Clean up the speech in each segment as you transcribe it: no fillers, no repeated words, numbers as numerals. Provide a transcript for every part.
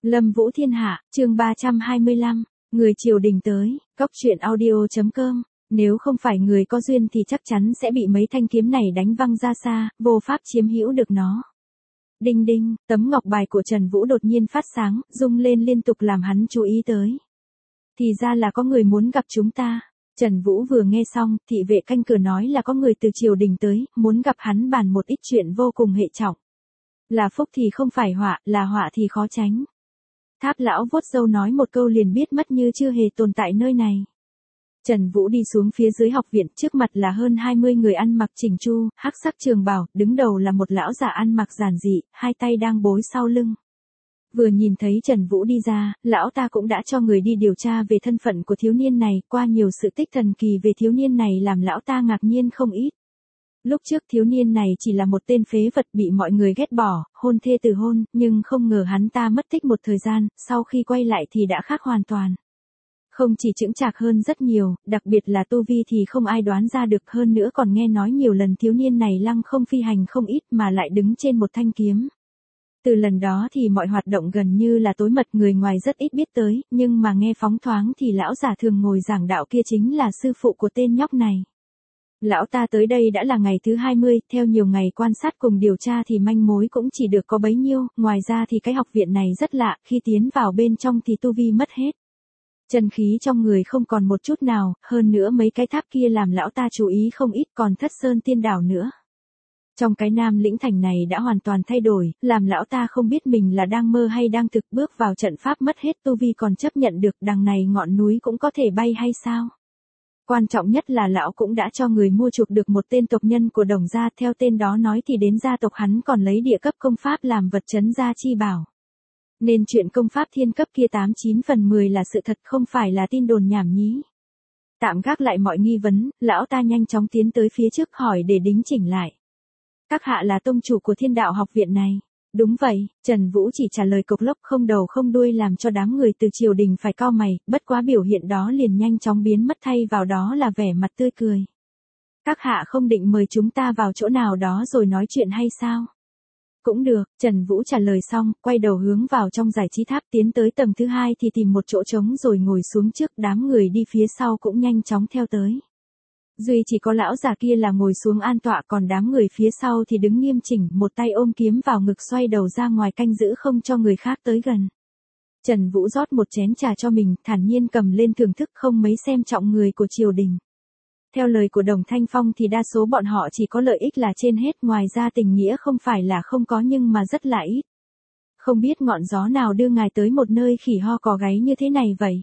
Lâm Vũ Thiên Hạ, chương 325, người triều đình tới, cóc truyện audio.com, nếu không phải người có duyên thì chắc chắn sẽ bị mấy thanh kiếm này đánh văng ra xa, vô pháp chiếm hữu được nó. Đinh đinh, tấm ngọc bài của Trần Vũ đột nhiên phát sáng, rung lên liên tục làm hắn chú ý tới. Thì ra là có người muốn gặp chúng ta. Trần Vũ vừa nghe xong, thị vệ canh cửa nói là có người từ triều đình tới, muốn gặp hắn bàn một ít chuyện vô cùng hệ trọng. Là phúc thì không phải họa, là họa thì khó tránh. Tháp lão vuốt râu nói một câu liền biết mất như chưa hề tồn tại nơi này. Trần Vũ đi xuống phía dưới học viện, trước mặt là hơn 20 người ăn mặc chỉnh chu, hắc sắc trường bào, đứng đầu là một lão già ăn mặc giản dị, hai tay đang bối sau lưng. Vừa nhìn thấy Trần Vũ đi ra, lão ta cũng đã cho người đi điều tra về thân phận của thiếu niên này, qua nhiều sự tích thần kỳ về thiếu niên này làm lão ta ngạc nhiên không ít. Lúc trước thiếu niên này chỉ là một tên phế vật bị mọi người ghét bỏ, hôn thê từ hôn, nhưng không ngờ hắn ta mất tích một thời gian, sau khi quay lại thì đã khác hoàn toàn. Không chỉ chững chạc hơn rất nhiều, đặc biệt là tu vi thì không ai đoán ra được, hơn nữa còn nghe nói nhiều lần thiếu niên này lăng không phi hành không ít mà lại đứng trên một thanh kiếm. Từ lần đó thì mọi hoạt động gần như là tối mật, người ngoài rất ít biết tới, nhưng mà nghe phóng thoáng thì lão già thường ngồi giảng đạo kia chính là sư phụ của tên nhóc này. Lão ta tới đây đã là ngày thứ 20, theo nhiều ngày quan sát cùng điều tra thì manh mối cũng chỉ được có bấy nhiêu, ngoài ra thì cái học viện này rất lạ, khi tiến vào bên trong thì tu vi mất hết. Chân khí trong người không còn một chút nào, hơn nữa mấy cái tháp kia làm lão ta chú ý không ít, còn Thất Sơn Tiên Đảo nữa. Trong cái Nam Lĩnh Thành này đã hoàn toàn thay đổi, làm lão ta không biết mình là đang mơ hay đang thực, bước vào trận pháp mất hết tu vi còn chấp nhận được, đằng này ngọn núi cũng có thể bay hay sao? Quan trọng nhất là lão cũng đã cho người mua chuộc được một tên tộc nhân của Đồng gia, theo tên đó nói thì đến gia tộc hắn còn lấy địa cấp công pháp làm vật trấn gia chi bảo. Nên chuyện công pháp thiên cấp kia 89 phần 10 là sự thật, không phải là tin đồn nhảm nhí. Tạm gác lại mọi nghi vấn, lão ta nhanh chóng tiến tới phía trước hỏi để đính chỉnh lại. Các hạ là tông chủ của Thiên Đạo học viện này. Đúng vậy, Trần Vũ chỉ trả lời cộc lốc không đầu không đuôi làm cho đám người từ triều đình phải cau mày, bất quá biểu hiện đó liền nhanh chóng biến mất, thay vào đó là vẻ mặt tươi cười. Các hạ không định mời chúng ta vào chỗ nào đó rồi nói chuyện hay sao? Cũng được, Trần Vũ trả lời xong, quay đầu hướng vào trong giải trí tháp, tiến tới tầng thứ 2 thì tìm một chỗ trống rồi ngồi xuống trước, đám người đi phía sau cũng nhanh chóng theo tới. Duy chỉ có lão già kia là ngồi xuống an tọa, còn đám người phía sau thì đứng nghiêm chỉnh, một tay ôm kiếm vào ngực xoay đầu ra ngoài canh giữ không cho người khác tới gần. Trần Vũ rót một chén trà cho mình, thản nhiên cầm lên thưởng thức, không mấy xem trọng người của triều đình. Theo lời của Đồng Thanh Phong thì đa số bọn họ chỉ có lợi ích là trên hết, ngoài ra tình nghĩa không phải là không có nhưng mà rất là ít. Không biết ngọn gió nào đưa ngài tới một nơi khỉ ho cò gáy như thế này vậy?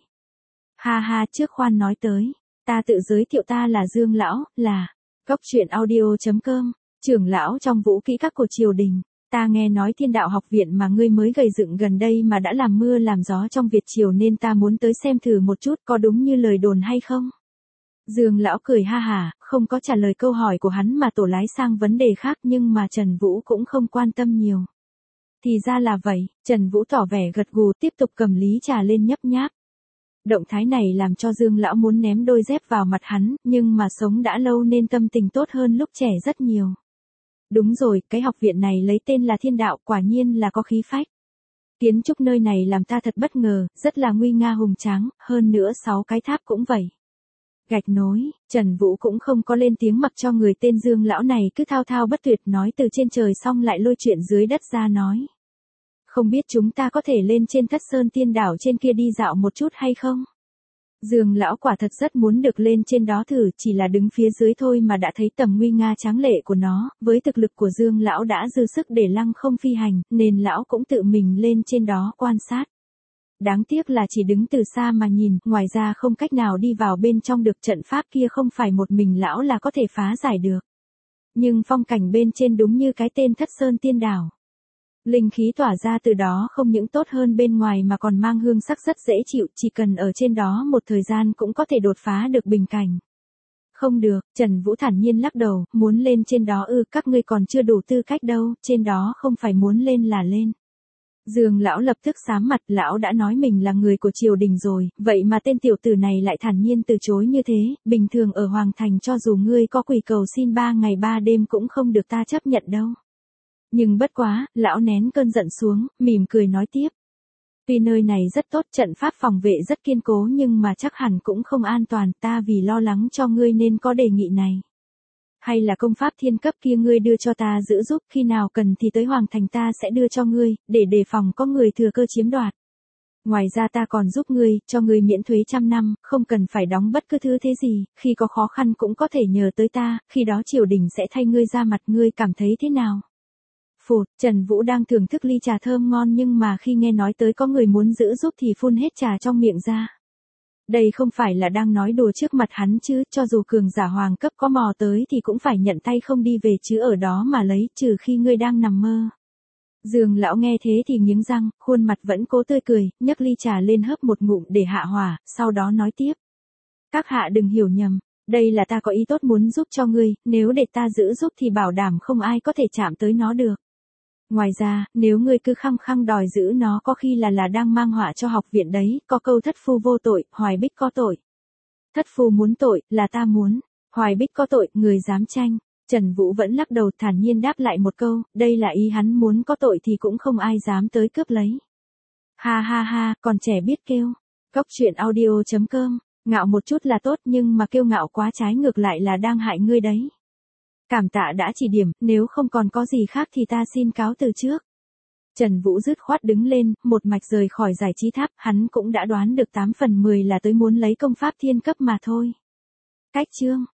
Ha ha, trước khoan nói tới. Ta tự giới thiệu, ta là Dương Lão, là cóc truyện audio.com, trưởng lão trong vũ kỹ các của triều đình. Ta nghe nói Thiên Đạo học viện mà ngươi mới gầy dựng gần đây mà đã làm mưa làm gió trong Việt triều, nên ta muốn tới xem thử một chút có đúng như lời đồn hay không. Dương Lão cười ha hả, không có trả lời câu hỏi của hắn mà tổ lái sang vấn đề khác, nhưng mà Trần Vũ cũng không quan tâm nhiều. Thì ra là vậy, Trần Vũ tỏ vẻ gật gù, tiếp tục cầm lý trà lên nhấp nháp. Động thái này làm cho Dương Lão muốn ném đôi dép vào mặt hắn, nhưng mà sống đã lâu nên tâm tình tốt hơn lúc trẻ rất nhiều. Đúng rồi, cái học viện này lấy tên là Thiên Đạo, quả nhiên là có khí phách. Kiến trúc nơi này làm ta thật bất ngờ, rất là nguy nga hùng tráng, hơn nữa 6 cái tháp cũng vậy. Gạch nối, Trần Vũ cũng không có lên tiếng mặc cho người tên Dương Lão này cứ thao thao bất tuyệt nói từ trên trời xong lại lôi chuyện dưới đất ra nói. Không biết chúng ta có thể lên trên Thất Sơn Tiên Đảo trên kia đi dạo một chút hay không? Dương Lão quả thật rất muốn được lên trên đó thử, chỉ là đứng phía dưới thôi mà đã thấy tầm nguy nga tráng lệ của nó, với thực lực của Dương Lão đã dư sức để lăng không phi hành, nên Lão cũng tự mình lên trên đó quan sát. Đáng tiếc là chỉ đứng từ xa mà nhìn, ngoài ra không cách nào đi vào bên trong được, trận pháp kia không phải một mình Lão là có thể phá giải được. Nhưng phong cảnh bên trên đúng như cái tên Thất Sơn Tiên Đảo. Linh khí tỏa ra từ đó không những tốt hơn bên ngoài mà còn mang hương sắc rất dễ chịu, chỉ cần ở trên đó một thời gian cũng có thể đột phá được bình cảnh. Không được, Trần Vũ thản nhiên lắc đầu, muốn lên trên đó các ngươi còn chưa đủ tư cách đâu, trên đó không phải muốn lên là lên. Dương Lão lập tức xám mặt, Lão đã nói mình là người của triều đình rồi, vậy mà tên tiểu tử này lại thản nhiên từ chối như thế, bình thường ở Hoàng Thành cho dù ngươi có quỳ cầu xin 3 ngày 3 đêm cũng không được ta chấp nhận đâu. Nhưng bất quá, Lão nén cơn giận xuống, mỉm cười nói tiếp. Tuy nơi này rất tốt, trận pháp phòng vệ rất kiên cố nhưng mà chắc hẳn cũng không an toàn, ta vì lo lắng cho ngươi nên có đề nghị này. Hay là công pháp thiên cấp kia ngươi đưa cho ta giữ giúp, khi nào cần thì tới Hoàng Thành ta sẽ đưa cho ngươi, để đề phòng có người thừa cơ chiếm đoạt. Ngoài ra ta còn giúp ngươi, cho ngươi miễn thuế 100 năm, không cần phải đóng bất cứ thứ thế gì, khi có khó khăn cũng có thể nhờ tới ta, khi đó triều đình sẽ thay ngươi ra mặt, ngươi cảm thấy thế nào? Phụt, Trần Vũ đang thưởng thức ly trà thơm ngon nhưng mà khi nghe nói tới có người muốn giữ giúp thì phun hết trà trong miệng ra. Đây không phải là đang nói đùa trước mặt hắn chứ, cho dù cường giả hoàng cấp có mò tới thì cũng phải nhận tay không đi về chứ ở đó mà lấy, trừ khi ngươi đang nằm mơ. Dương lão nghe thế thì nghiến răng, khuôn mặt vẫn cố tươi cười, nhấc ly trà lên hớp một ngụm để hạ hỏa, sau đó nói tiếp. Các hạ đừng hiểu nhầm, đây là ta có ý tốt muốn giúp cho ngươi, nếu để ta giữ giúp thì bảo đảm không ai có thể chạm tới nó được. Ngoài ra, nếu ngươi cứ khăng khăng đòi giữ nó có khi là đang mang họa cho học viện đấy, có câu thất phu vô tội, Hoài Bích có tội. Thất phu muốn tội, là ta muốn. Hoài Bích có tội, người dám tranh. Trần Vũ vẫn lắc đầu thản nhiên đáp lại một câu, đây là ý hắn muốn có tội thì cũng không ai dám tới cướp lấy. Ha ha ha, còn trẻ biết kêu. Cóc truyện audio.com, ngạo một chút là tốt nhưng mà kiêu ngạo quá trái ngược lại là đang hại ngươi đấy. Cảm tạ đã chỉ điểm, nếu không còn có gì khác thì ta xin cáo từ trước. Trần Vũ dứt khoát đứng lên, một mạch rời khỏi giải trí tháp, hắn cũng đã đoán được 8 phần 10 là tới muốn lấy công pháp thiên cấp mà thôi. Cách chương